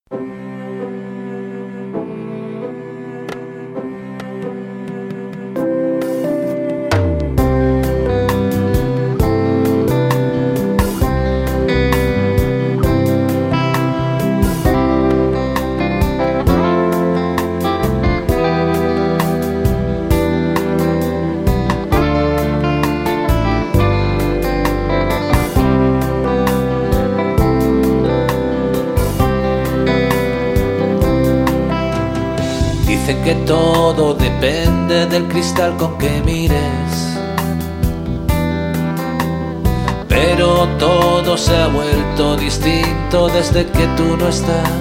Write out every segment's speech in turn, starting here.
Dicen que todo depende del cristal con que mires, pero todo se ha vuelto distinto desde que tú no estás.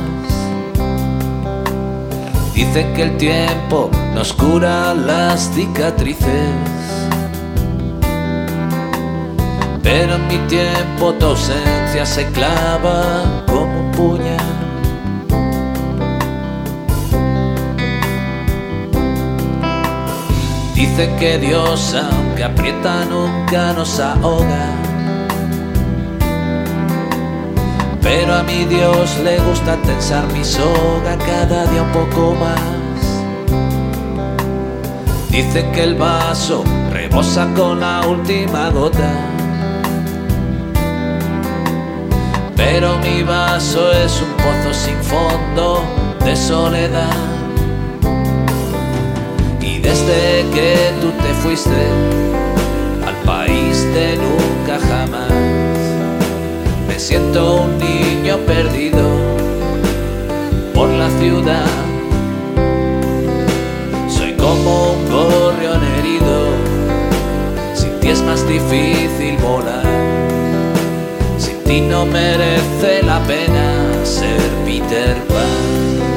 Dicen que el tiempo nos cura las cicatrices, pero en mi tiempo tu ausencia se clava como un puñal. Dicen que Dios, aunque aprieta, nunca nos ahoga, pero a mi Dios le gusta tensar mi soga cada día un poco más. Dicen que el vaso rebosa con la última gota, pero mi vaso es un pozo sin fondo de soledad. Y desde que tú te fuiste al país de nunca jamás, me siento un niño perdido por la ciudad. Soy como un gorrión herido, sin ti es más difícil volar. Sin ti no merece la pena ser Peter Pan.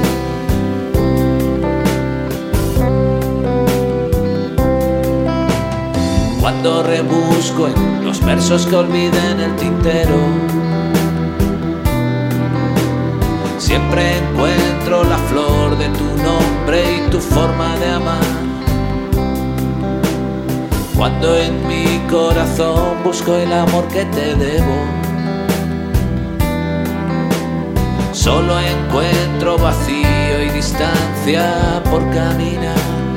Cuando rebusco en los versos que olvidé en el tintero, siempre encuentro la flor de tu nombre y tu forma de amar. Cuando en mi corazón busco el amor que te debo, solo encuentro vacío y distancia por caminar.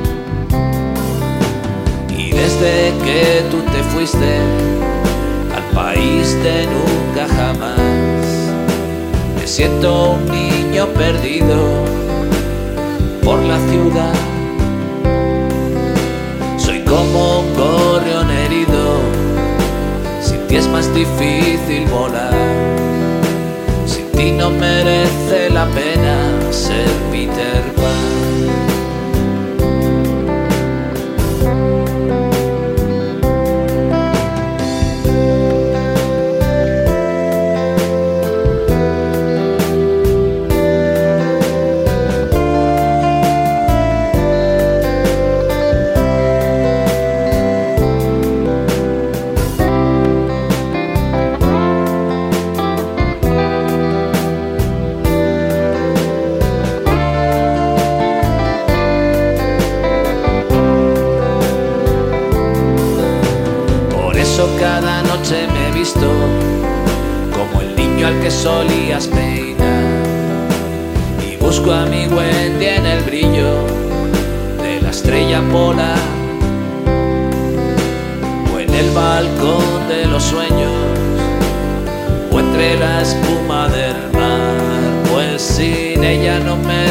Desde que tú te fuiste al país de nunca jamás, me siento un niño perdido por la ciudad. Soy como un gorrión herido, sin ti es más difícil volar. Sin ti no merece la pena ser Peter Pan. Cada noche me he visto como el niño al que solías peinar, y busco a mi Wendy en el brillo de la estrella polar, o en el balcón de los sueños, o entre la espuma del mar. Pues sin ella no me